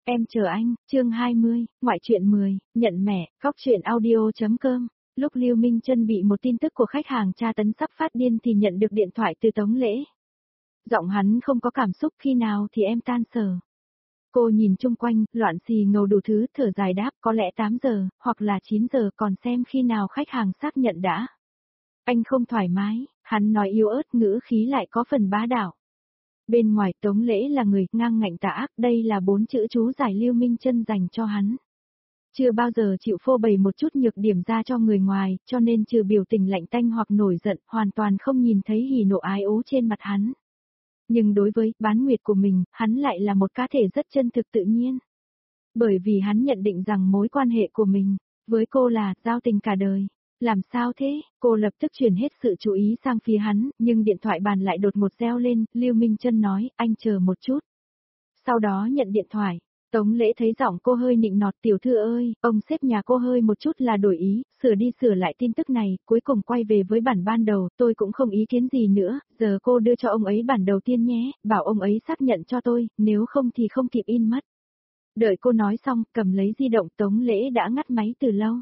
Em chờ anh, chương 20, ngoại truyện 10, nhận mẹ, góc truyện audio.com. Lúc Lưu Minh Chân bị một tin tức của khách hàng tra tấn sắp phát điên thì nhận được điện thoại từ Tống Lễ. Giọng hắn không có cảm xúc, khi nào thì em tan sở. Cô nhìn chung quanh, loạn xì ngầu đủ thứ, thở dài đáp có lẽ 8 giờ, hoặc là 9 giờ, còn xem khi nào khách hàng xác nhận đã. Anh không thoải mái, hắn nói yếu ớt, ngữ khí lại có phần bá đạo. Bên ngoài Tống Lễ là người ngang ngạnh tà ác, đây là 4 chữ chú giải Lưu Minh Chân dành cho hắn. Chưa bao giờ chịu phô bày một chút nhược điểm ra cho người ngoài, cho nên trừ biểu tình lạnh tanh hoặc nổi giận, hoàn toàn không nhìn thấy hỉ nộ ái ố trên mặt hắn. Nhưng đối với bán nguyệt của mình, hắn lại là một cá thể rất chân thực tự nhiên. Bởi vì hắn nhận định rằng mối quan hệ của mình với cô là giao tình cả đời. Làm sao thế? Cô lập tức chuyển hết sự chú ý sang phía hắn, nhưng điện thoại bàn lại đột ngột reo lên, Lưu Minh Chân nói, anh chờ một chút. Sau đó nhận điện thoại, Tống Lễ thấy giọng cô hơi nịnh nọt, tiểu thư ơi, ông sếp nhà cô hơi một chút là đổi ý, sửa đi sửa lại tin tức này, cuối cùng quay về với bản ban đầu, tôi cũng không ý kiến gì nữa, giờ cô đưa cho ông ấy bản đầu tiên nhé, bảo ông ấy xác nhận cho tôi, nếu không thì không kịp in mất. Đợi cô nói xong, cầm lấy di động, Tống Lễ đã ngắt máy từ lâu.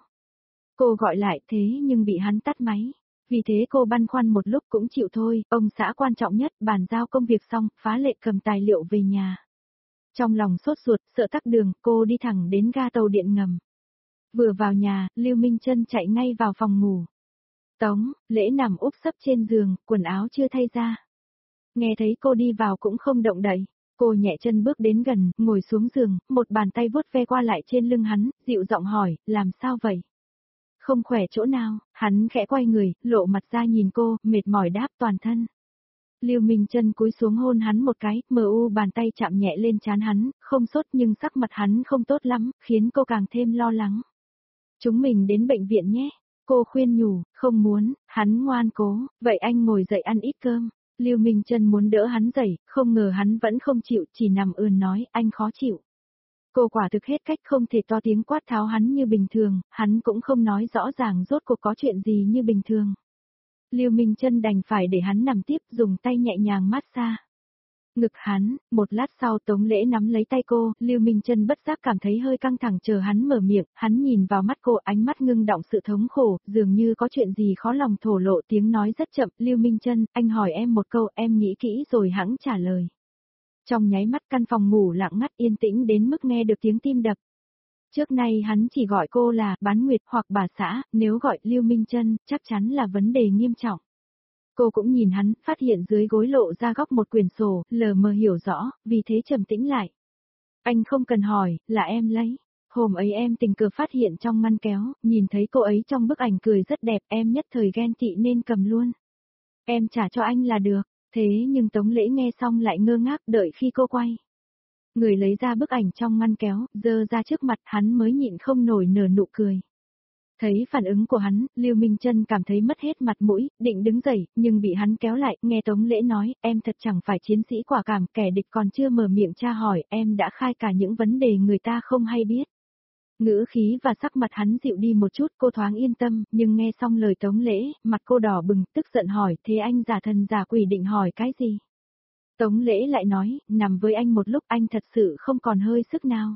Cô gọi lại thế nhưng bị hắn tắt máy. Vì thế cô băn khoăn một lúc cũng chịu thôi, ông xã quan trọng nhất, bàn giao công việc xong, phá lệ cầm tài liệu về nhà. Trong lòng sốt ruột, sợ tắc đường, cô đi thẳng đến ga tàu điện ngầm. Vừa vào nhà, Lưu Minh Chân chạy ngay vào phòng ngủ. Tống, Lễ nằm úp sấp trên giường, quần áo chưa thay ra. Nghe thấy cô đi vào cũng không động đậy. Cô nhẹ chân bước đến gần, ngồi xuống giường, một bàn tay vuốt ve qua lại trên lưng hắn, dịu giọng hỏi, làm sao vậy? Không khỏe chỗ nào, hắn khẽ quay người, lộ mặt ra nhìn cô, mệt mỏi đáp toàn thân. Lưu Minh Chân cúi xuống hôn hắn một cái, bàn tay chạm nhẹ lên trán hắn, không sốt nhưng sắc mặt hắn không tốt lắm, khiến cô càng thêm lo lắng. Chúng mình đến bệnh viện nhé. Cô khuyên nhủ, không muốn, hắn ngoan cố, vậy anh ngồi dậy ăn ít cơm. Lưu Minh Chân muốn đỡ hắn dậy, không ngờ hắn vẫn không chịu, chỉ nằm ườn nói, anh khó chịu. Cô quả thực hết cách, không thể to tiếng quát tháo hắn như bình thường, hắn cũng không nói rõ ràng rốt cuộc có chuyện gì như bình thường. Lưu Minh Chân đành phải để hắn nằm tiếp, dùng tay nhẹ nhàng massage ngực hắn. Một lát sau Tống Lễ nắm lấy tay cô, Lưu Minh Chân bất giác cảm thấy hơi căng thẳng, chờ hắn mở miệng, hắn nhìn vào mắt cô, ánh mắt ngưng đọng sự thống khổ, dường như có chuyện gì khó lòng thổ lộ, tiếng nói rất chậm, Lưu Minh Chân, anh hỏi em một câu, em nghĩ kỹ rồi hẵng trả lời. Trong nháy mắt căn phòng ngủ lặng ngắt yên tĩnh đến mức nghe được tiếng tim đập. Trước nay hắn chỉ gọi cô là bán nguyệt hoặc bà xã, nếu gọi Lưu Minh Chân, chắc chắn là vấn đề nghiêm trọng. Cô cũng nhìn hắn, phát hiện dưới gối lộ ra góc một quyển sổ, lờ mờ hiểu rõ, vì thế trầm tĩnh lại. Anh không cần hỏi, là em lấy. Hôm ấy em tình cờ phát hiện trong ngăn kéo, nhìn thấy cô ấy trong bức ảnh cười rất đẹp, em nhất thời ghen tị nên cầm luôn. Em trả cho anh là được. Thế nhưng Tống Lễ nghe xong lại ngơ ngác, đợi khi cô quay người lấy ra bức ảnh trong ngăn kéo, dơ ra trước mặt, hắn mới nhịn không nổi nở nụ cười. Thấy phản ứng của hắn, Lưu Minh Chân cảm thấy mất hết mặt mũi, định đứng dậy, nhưng bị hắn kéo lại, nghe Tống Lễ nói, em thật chẳng phải chiến sĩ quả cảm, kẻ địch còn chưa mở miệng tra hỏi, em đã khai cả những vấn đề người ta không hay biết. Ngữ khí và sắc mặt hắn dịu đi một chút, cô thoáng yên tâm, nhưng nghe xong lời Tống Lễ, mặt cô đỏ bừng, tức giận hỏi, thế anh giả thần giả quỷ định hỏi cái gì? Tống Lễ lại nói, nằm với anh một lúc anh thật sự không còn hơi sức nào.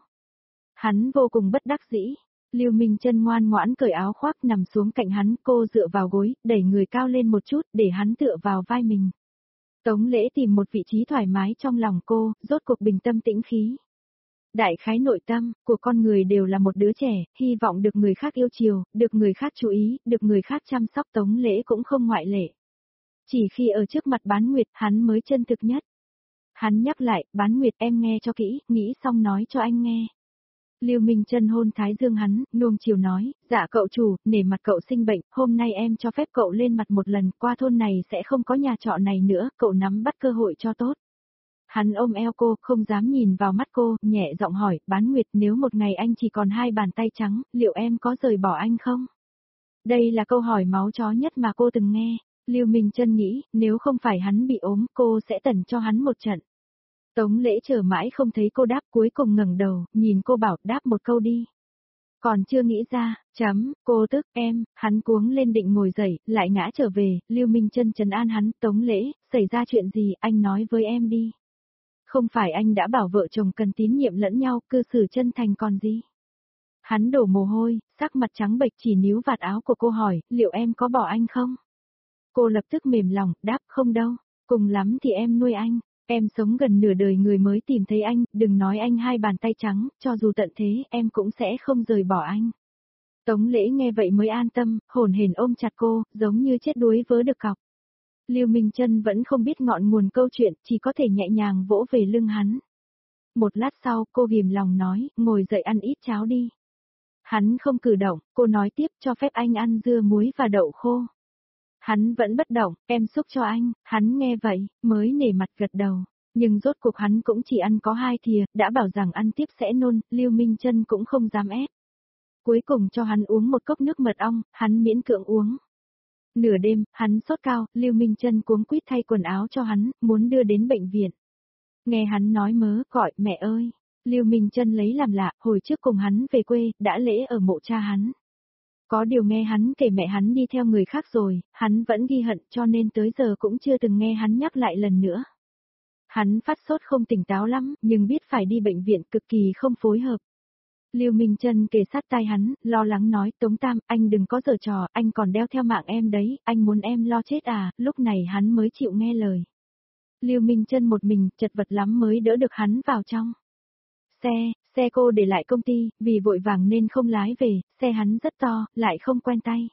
Hắn vô cùng bất đắc dĩ. Lưu Minh Chân ngoan ngoãn cởi áo khoác nằm xuống cạnh hắn, cô dựa vào gối, đẩy người cao lên một chút để hắn tựa vào vai mình. Tống Lễ tìm một vị trí thoải mái trong lòng cô, rốt cuộc bình tâm tĩnh khí. Đại khái nội tâm của con người đều là một đứa trẻ, hy vọng được người khác yêu chiều, được người khác chú ý, được người khác chăm sóc, Tống Lễ cũng không ngoại lệ. Chỉ khi ở trước mặt Bán Nguyệt, hắn mới chân thực nhất. Hắn nhắc lại, Bán Nguyệt em nghe cho kỹ, nghĩ xong nói cho anh nghe. Lưu Minh Chân hôn thái dương hắn, nuông chiều nói, dạ cậu chủ, nể mặt cậu sinh bệnh, hôm nay em cho phép cậu lên mặt một lần, qua thôn này sẽ không có nhà trọ này nữa, cậu nắm bắt cơ hội cho tốt. Hắn ôm eo cô, không dám nhìn vào mắt cô, nhẹ giọng hỏi, Bán Nguyệt, nếu một ngày anh chỉ còn 2 bàn tay trắng, liệu em có rời bỏ anh không? Đây là câu hỏi máu chó nhất mà cô từng nghe. Lưu Minh Chân nghĩ, nếu không phải hắn bị ốm, cô sẽ tẩn cho hắn một trận. Tống Lễ chờ mãi không thấy cô đáp, cuối cùng ngẩng đầu, nhìn cô bảo, đáp một câu đi. Còn chưa nghĩ ra, cô tức, em, hắn cuống lên định ngồi dậy, lại ngã trở về, Lưu Minh Chân trấn an hắn, Tống Lễ, xảy ra chuyện gì, anh nói với em đi. Không phải anh đã bảo vợ chồng cần tín nhiệm lẫn nhau, cư xử chân thành còn gì. Hắn đổ mồ hôi, sắc mặt trắng bệch chỉ níu vạt áo của cô hỏi, liệu em có bỏ anh không? Cô lập tức mềm lòng, đáp không đâu, cùng lắm thì em nuôi anh. Em sống gần nửa đời người mới tìm thấy anh, đừng nói anh hai bàn tay trắng, cho dù tận thế em cũng sẽ không rời bỏ anh. Tống Lễ nghe vậy mới an tâm, hồn hển ôm chặt cô, giống như chết đuối vớ được cọc. Lưu Minh Chân vẫn không biết ngọn nguồn câu chuyện, chỉ có thể nhẹ nhàng vỗ về lưng hắn. Một lát sau, cô ghim lòng nói, ngồi dậy ăn ít cháo đi. Hắn không cử động, cô nói tiếp cho phép anh ăn dưa muối và đậu khô. Hắn vẫn bất động, em xúc cho anh, hắn nghe vậy, mới nể mặt gật đầu. Nhưng rốt cuộc hắn cũng chỉ ăn có 2 thìa, đã bảo rằng ăn tiếp sẽ nôn, Lưu Minh Chân cũng không dám ép. Cuối cùng cho hắn uống một cốc nước mật ong, hắn miễn cưỡng uống. Nửa đêm, hắn sốt cao, Lưu Minh Chân cuống quýt thay quần áo cho hắn, muốn đưa đến bệnh viện. Nghe hắn nói mớ, gọi, mẹ ơi. Lưu Minh Chân lấy làm lạ, hồi trước cùng hắn về quê, đã lễ ở mộ cha hắn. Có điều nghe hắn kể mẹ hắn đi theo người khác rồi, hắn vẫn ghi hận cho nên tới giờ cũng chưa từng nghe hắn nhắc lại lần nữa. Hắn phát sốt không tỉnh táo lắm, nhưng biết phải đi bệnh viện cực kỳ không phối hợp. Lưu Minh Chân kề sát tai hắn, lo lắng nói, Tống Tam, anh đừng có giở trò, anh còn đeo theo mạng em đấy, anh muốn em lo chết à, lúc này hắn mới chịu nghe lời. Lưu Minh Chân một mình, chật vật lắm mới đỡ được hắn vào trong. Xe cô để lại công ty, vì vội vàng nên không lái về, xe hắn rất to, lại không quen tay.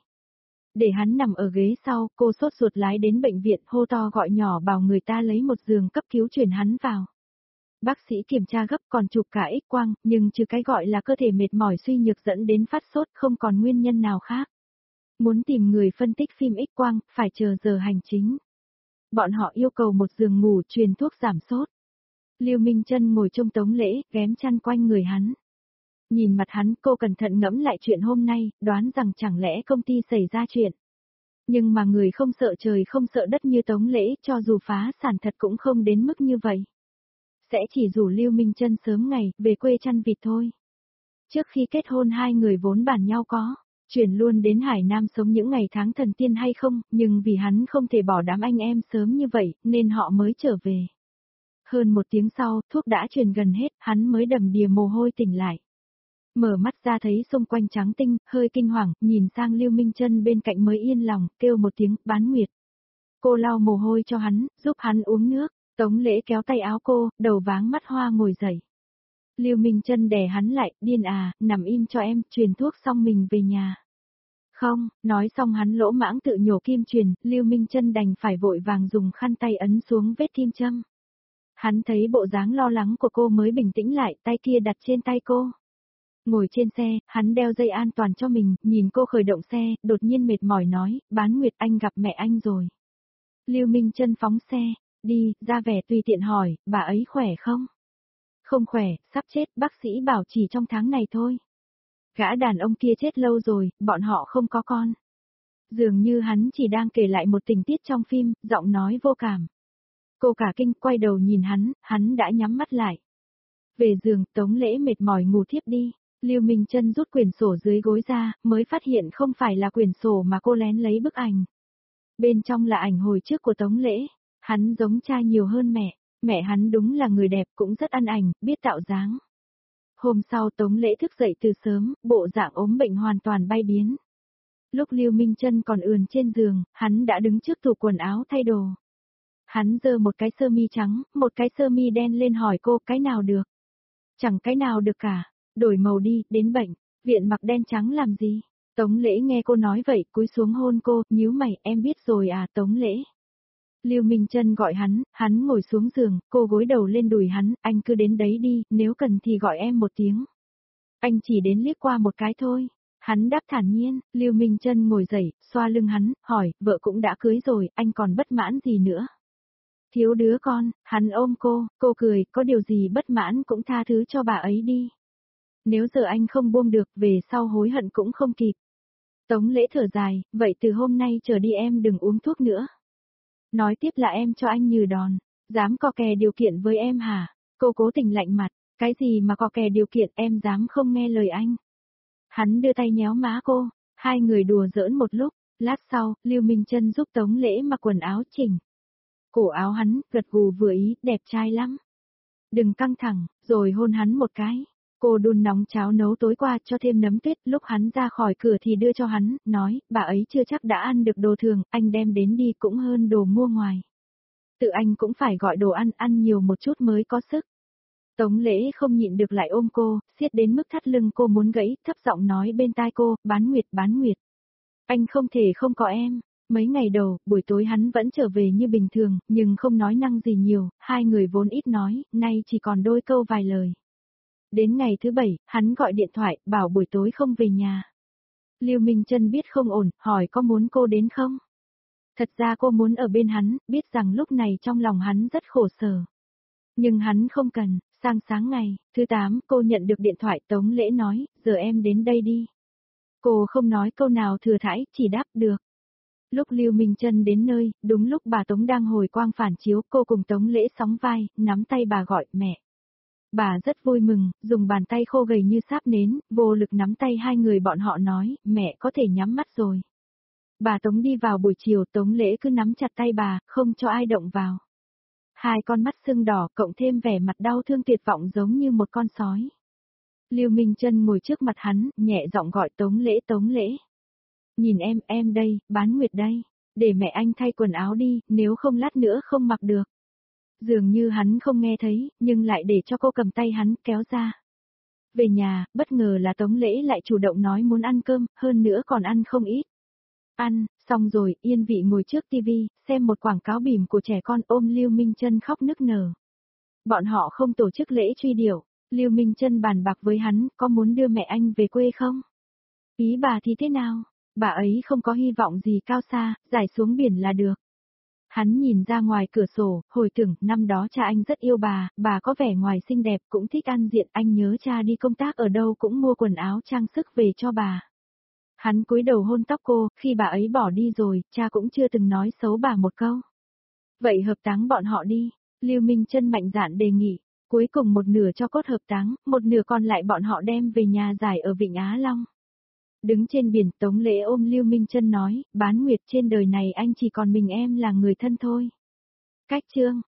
Để hắn nằm ở ghế sau, cô sốt ruột lái đến bệnh viện, hô to gọi nhỏ bảo người ta lấy một giường cấp cứu chuyển hắn vào. Bác sĩ kiểm tra gấp còn chụp cả X-quang, nhưng trừ cái gọi là cơ thể mệt mỏi suy nhược dẫn đến phát sốt không còn nguyên nhân nào khác. Muốn tìm người phân tích phim X-quang, phải chờ giờ hành chính. Bọn họ yêu cầu một giường ngủ truyền thuốc giảm sốt. Lưu Minh Chân ngồi trong Tống Lễ, ghém chăn quanh người hắn. Nhìn mặt hắn, cô cẩn thận ngẫm lại chuyện hôm nay, đoán rằng chẳng lẽ công ty xảy ra chuyện. Nhưng mà người không sợ trời không sợ đất như Tống Lễ, cho dù phá sản thật cũng không đến mức như vậy. Sẽ chỉ rủ Lưu Minh Chân sớm ngày, về quê chăn vịt thôi. Trước khi kết hôn hai người vốn bàn nhau có, chuyển luôn đến Hải Nam sống những ngày tháng thần tiên hay không, nhưng vì hắn không thể bỏ đám anh em sớm như vậy, nên họ mới trở về. Hơn 1 tiếng sau, thuốc đã truyền gần hết, hắn mới đầm đìa mồ hôi tỉnh lại. Mở mắt ra thấy xung quanh trắng tinh, hơi kinh hoàng, nhìn sang Lưu Minh Chân bên cạnh mới yên lòng, kêu một tiếng, Bán Nguyệt. Cô lau mồ hôi cho hắn, giúp hắn uống nước, Tống Lễ kéo tay áo cô, đầu váng mắt hoa ngồi dậy. Lưu Minh Chân đè hắn lại, điên à, nằm im cho em, truyền thuốc xong mình về nhà. Không, nói xong hắn lỗ mãng tự nhổ kim truyền, Lưu Minh Chân đành phải vội vàng dùng khăn tay ấn xuống vết kim châm. Hắn thấy bộ dáng lo lắng của cô mới bình tĩnh lại, tay kia đặt trên tay cô. Ngồi trên xe, hắn đeo dây an toàn cho mình, nhìn cô khởi động xe, đột nhiên mệt mỏi nói, Bán Nguyệt anh gặp mẹ anh rồi. Lưu Minh Chân phóng xe, đi, ra vẻ tùy tiện hỏi, bà ấy khỏe không? Không khỏe, sắp chết, bác sĩ bảo chỉ trong tháng này thôi. Gã đàn ông kia chết lâu rồi, bọn họ không có con. Dường như hắn chỉ đang kể lại một tình tiết trong phim, giọng nói vô cảm. Cô cả kinh quay đầu nhìn hắn đã nhắm mắt lại. Về giường, Tống Lễ mệt mỏi ngủ thiếp đi. Lưu Minh Chân rút quyển sổ dưới gối ra, mới phát hiện không phải là quyển sổ mà cô lén lấy bức ảnh. Bên trong là ảnh hồi trước của Tống Lễ. Hắn giống cha nhiều hơn mẹ hắn đúng là người đẹp cũng rất ăn ảnh, biết tạo dáng. Hôm sau Tống Lễ thức dậy từ sớm, bộ dạng ốm bệnh hoàn toàn bay biến. Lúc Lưu Minh Chân còn ườn trên giường, hắn đã đứng trước tủ quần áo thay đồ. Hắn giơ một cái sơ mi trắng, một cái sơ mi đen lên hỏi cô cái nào được. Chẳng cái nào được cả, đổi màu đi, đến bệnh, viện mặc đen trắng làm gì. Tống Lễ nghe cô nói vậy, cúi xuống hôn cô, nhíu mày, em biết rồi à Tống Lễ. Lưu Minh Chân gọi hắn ngồi xuống giường, cô gối đầu lên đùi hắn, anh cứ đến đấy đi, nếu cần thì gọi em một tiếng. Anh chỉ đến liếc qua một cái thôi. Hắn đáp thản nhiên, Lưu Minh Chân ngồi dậy, xoa lưng hắn, hỏi, vợ cũng đã cưới rồi, anh còn bất mãn gì nữa? Thiếu đứa con, hắn ôm cô cười, có điều gì bất mãn cũng tha thứ cho bà ấy đi. Nếu giờ anh không buông được, về sau hối hận cũng không kịp. Tống Lễ thở dài, vậy từ hôm nay trở đi em đừng uống thuốc nữa. Nói tiếp là em cho anh nhừ đòn, dám cò kè điều kiện với em hả? Cô cố tình lạnh mặt, cái gì mà cò kè điều kiện em dám không nghe lời anh. Hắn đưa tay nhéo má cô, hai người đùa giỡn một lúc, lát sau, Lưu Minh Chân giúp Tống Lễ mặc quần áo chỉnh. Cổ áo hắn, gật gù vừa ý, đẹp trai lắm. Đừng căng thẳng, rồi hôn hắn một cái. Cô đun nóng cháo nấu tối qua cho thêm nấm tuyết, lúc hắn ra khỏi cửa thì đưa cho hắn, nói, bà ấy chưa chắc đã ăn được đồ thường, anh đem đến đi cũng hơn đồ mua ngoài. Tự anh cũng phải gọi đồ ăn, ăn nhiều một chút mới có sức. Tống Lễ không nhịn được lại ôm cô, siết đến mức thắt lưng cô muốn gãy, thấp giọng nói bên tai cô, Bán Nguyệt. Anh không thể không có em. Mấy ngày đầu, buổi tối hắn vẫn trở về như bình thường, nhưng không nói năng gì nhiều, hai người vốn ít nói, nay chỉ còn đôi câu vài lời. Đến ngày thứ 7, hắn gọi điện thoại, bảo buổi tối không về nhà. Lưu Minh Chân biết không ổn, hỏi có muốn cô đến không? Thật ra cô muốn ở bên hắn, biết rằng lúc này trong lòng hắn rất khổ sở. Nhưng hắn không cần, sang sáng ngày, thứ 8, cô nhận được điện thoại Tống Lễ nói, giờ em đến đây đi. Cô không nói câu nào thừa thãi, chỉ đáp được. Lúc Lưu Minh Chân đến nơi, đúng lúc bà Tống đang hồi quang phản chiếu, cô cùng Tống Lễ sóng vai, nắm tay bà gọi mẹ. Bà rất vui mừng, dùng bàn tay khô gầy như sáp nến, vô lực nắm tay hai người bọn họ nói, mẹ có thể nhắm mắt rồi. Bà Tống đi vào buổi chiều, Tống Lễ cứ nắm chặt tay bà, không cho ai động vào. Hai con mắt sưng đỏ cộng thêm vẻ mặt đau thương tuyệt vọng giống như một con sói. Lưu Minh Chân ngồi trước mặt hắn, nhẹ giọng gọi Tống Lễ. Nhìn em đây, Bán Nguyệt đây. Để mẹ anh thay quần áo đi, nếu không lát nữa không mặc được. Dường như hắn không nghe thấy, nhưng lại để cho cô cầm tay hắn kéo ra. Về nhà, bất ngờ là Tống Lễ lại chủ động nói muốn ăn cơm, hơn nữa còn ăn không ít. Ăn, xong rồi, yên vị ngồi trước tivi, xem một quảng cáo bìm của trẻ con ôm Lưu Minh Chân khóc nức nở. Bọn họ không tổ chức lễ truy điệu, Lưu Minh Chân bàn bạc với hắn, có muốn đưa mẹ anh về quê không? Ý bà thì thế nào? Bà ấy không có hy vọng gì cao xa, giải xuống biển là được. Hắn nhìn ra ngoài cửa sổ, hồi tưởng năm đó cha anh rất yêu bà có vẻ ngoài xinh đẹp cũng thích ăn diện, anh nhớ cha đi công tác ở đâu cũng mua quần áo trang sức về cho bà. Hắn cúi đầu hôn tóc cô, khi bà ấy bỏ đi rồi, cha cũng chưa từng nói xấu bà một câu. Vậy hợp táng bọn họ đi, Lưu Minh Chân mạnh dạn đề nghị, cuối cùng một nửa cho cốt hợp táng, một nửa còn lại bọn họ đem về nhà giải ở Vịnh Á Long. Đứng trên biển, Tống Lễ ôm Lưu Minh Chân nói, Bán Nguyệt trên đời này anh chỉ còn mình em là người thân thôi. Cách chương